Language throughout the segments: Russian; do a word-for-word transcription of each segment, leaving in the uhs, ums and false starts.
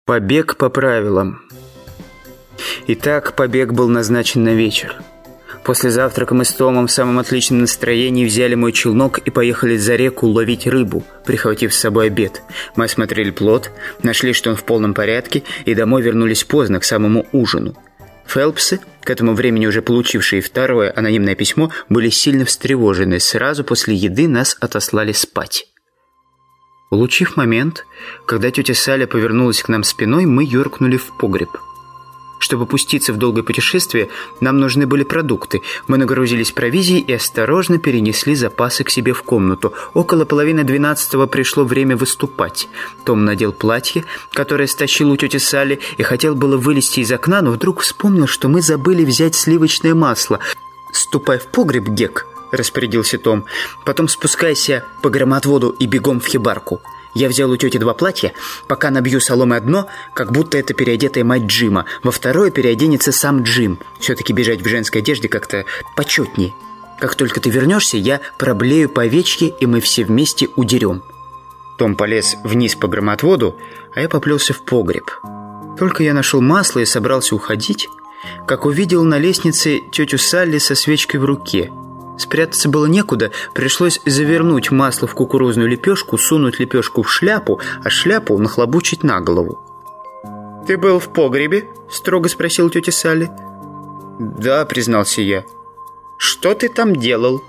Побег по правилам. Итак, побег был назначен на вечер. После завтрака мы с Томом в самом отличном настроении взяли мой челнок и поехали за реку ловить рыбу, прихватив с собой обед. Мы осмотрели плот, нашли, что он в полном порядке, и домой вернулись поздно, к самому ужину. Фелпсы, к этому времени уже получившие второе анонимное письмо, были сильно встревожены. Сразу после еды нас отослали спать. Улучив момент, когда тетя Салли повернулась к нам спиной, мы юркнули в погреб. Чтобы пуститься в долгое путешествие, нам нужны были продукты. Мы нагрузились провизией и осторожно перенесли запасы к себе в комнату. Около половины двенадцатого пришло время выступать. Том надел платье, которое стащил у тети Салли, и хотел было вылезти из окна, но вдруг вспомнил, что мы забыли взять сливочное масло. «Ступай в погреб, Гек», — распорядился Том. «Потом спускайся по громоотводу и бегом в хибарку. Я взял у тети два платья, пока набью соломой одно, как будто это переодетая мать Джима. Во второе переоденется сам Джим. Все-таки бежать в женской одежде как-то почетнее. Как только ты вернешься, я проблею по овечке, и мы все вместе удерем». Том полез вниз по громоотводу, а я поплелся в погреб. Только я нашел масло и собрался уходить, как увидел на лестнице тетю Салли со свечкой в руке. Спрятаться было некуда, пришлось завернуть масло в кукурузную лепешку, сунуть лепешку в шляпу, а шляпу нахлобучить на голову. «Ты был в погребе?» — строго спросил тетя Салли. «Да», — признался я. «Что ты там делал?»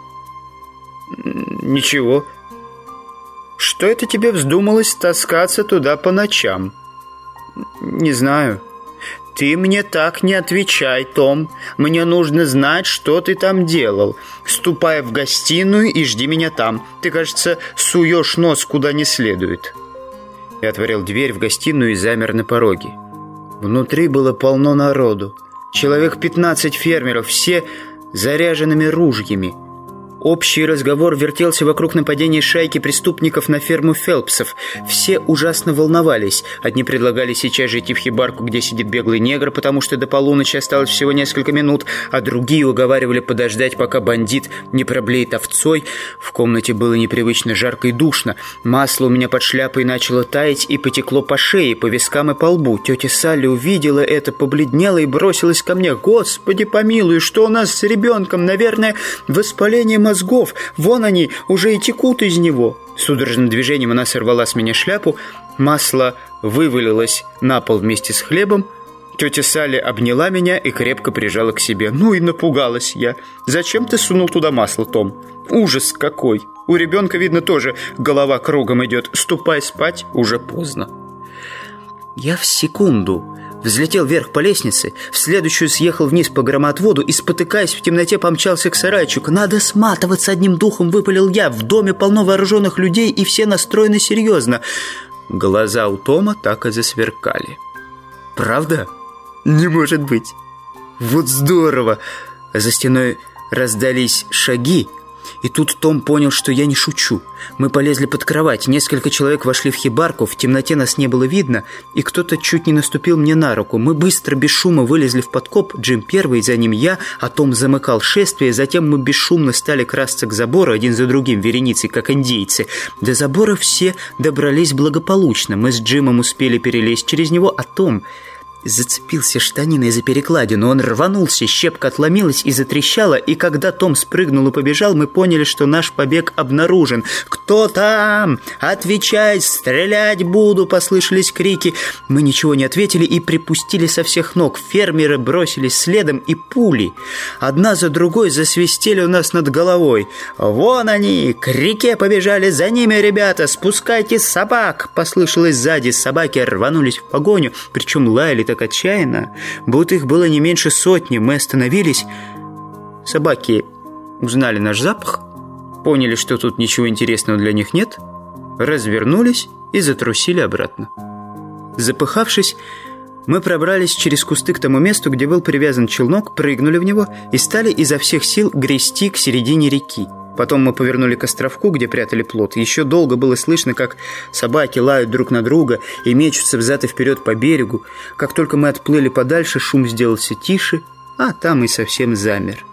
«Ничего». «Что это тебе вздумалось таскаться туда по ночам?» «Не знаю». «Ты мне так не отвечай, Том. Мне нужно знать, что ты там делал. Ступай в гостиную и жди меня там. Ты, кажется, суешь нос куда не следует». Я отворил дверь в гостиную и замер на пороге. Внутри было полно народу. Человек пятнадцать фермеров, все заряженными ружьями. Общий разговор вертелся вокруг нападения шайки преступников на ферму Фелпсов. Все ужасно волновались. Одни предлагали сейчас же идти в хибарку, где сидит беглый негр, потому что до полуночи осталось всего несколько минут, а другие уговаривали подождать, пока бандит не проблеет овцой. В комнате было непривычно жарко и душно. Масло у меня под шляпой начало таять и потекло по шее, по вискам и по лбу. Тетя Салли увидела это, побледнела и бросилась ко мне. «Господи помилуй, что у нас с ребенком? Наверное, воспаление мозга. Мозгов. Вон они, уже и текут из него». Судорожным движением она сорвала с меня шляпу. Масло вывалилось на пол вместе с хлебом. Тетя Салли обняла меня и крепко прижала к себе. Ну и напугалась я. «Зачем ты сунул туда масло, Том? Ужас какой! У ребенка, видно, тоже голова кругом идет. Ступай спать, уже поздно». Я в секунду взлетел вверх по лестнице, в следующую съехал вниз по громоотводу и, спотыкаясь в темноте, помчался к сарайчику. «Надо сматываться одним духом», — выпалил я. «В доме полно вооруженных людей, и все настроены серьезно». Глаза у Тома так и засверкали. «Правда? Не может быть! Вот здорово!» За стеной раздались шаги, и тут Том понял, что я не шучу. Мы полезли под кровать, несколько человек вошли в хибарку, в темноте нас не было видно, и кто-то чуть не наступил мне на руку. Мы быстро, без шума вылезли в подкоп, Джим первый, за ним я, а Том замыкал шествие. Затем мы бесшумно стали красться к забору, один за другим, вереницей, как индейцы. До забора все добрались благополучно. Мы с Джимом успели перелезть через него, а Том зацепился штаниной за перекладину. Он рванулся, щепка отломилась и затрещала, и когда Том спрыгнул и побежал, мы поняли, что наш побег обнаружен. «Кто там? Отвечай! Стрелять буду!» — послышались крики. Мы ничего не ответили и припустили со всех ног. Фермеры бросились следом, и пули одна за другой засвистели у нас над головой. «Вон они! К реке побежали! За ними, ребята! Спускайте собак!» — послышалось сзади. Собаки рванулись в погоню, причем лаяли так отчаянно, будто их было не меньше сотни. Мы остановились. Собаки узнали наш запах, поняли, что тут ничего интересного для них нет, развернулись и затрусили обратно. Запыхавшись, мы пробрались через кусты к тому месту, где был привязан челнок, прыгнули в него и стали изо всех сил грести к середине реки. Потом мы повернули к островку, где прятали плот. Еще долго было слышно, как собаки лают друг на друга и мечутся взад и вперед по берегу. Как только мы отплыли подальше, шум сделался тише, а там и совсем замер.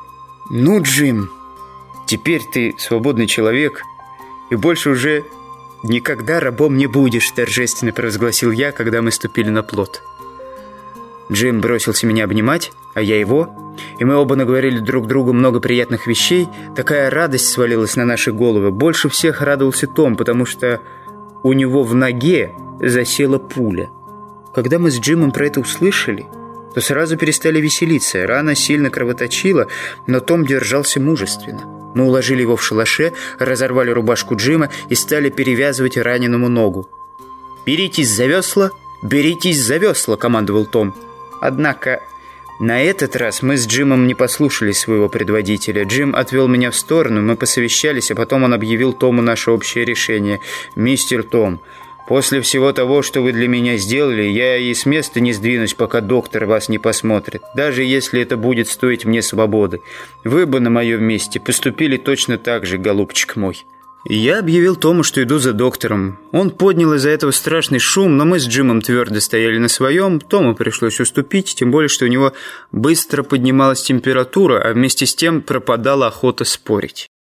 «Ну, Джим, теперь ты свободный человек и больше уже «Никогда рабом не будешь», — торжественно провозгласил я, когда мы ступили на плот. Джим бросился меня обнимать, а я его, и мы оба наговорили друг другу много приятных вещей. Такая радость свалилась на наши головы. Больше всех радовался Том, потому что у него в ноге засела пуля. Когда мы с Джимом про это услышали, то сразу перестали веселиться. Рана сильно кровоточила, но Том держался мужественно. Мы уложили его в шалаше, разорвали рубашку Джима и стали перевязывать раненому ногу. «Беритесь за весла, беритесь за весла», — командовал Том. Однако на этот раз мы с Джимом не послушались своего предводителя. Джим отвел меня в сторону, мы посовещались, а потом он объявил Тому наше общее решение. «Мистер Том, после всего того, что вы для меня сделали, я и с места не сдвинусь, пока доктор вас не посмотрит, даже если это будет стоить мне свободы. Вы бы на моем месте поступили точно так же, голубчик мой». Я объявил Тому, что иду за доктором. Он поднял из-за этого страшный шум, но мы с Джимом твердо стояли на своем. Тому пришлось уступить, тем более, что у него быстро поднималась температура, а вместе с тем пропадала охота спорить.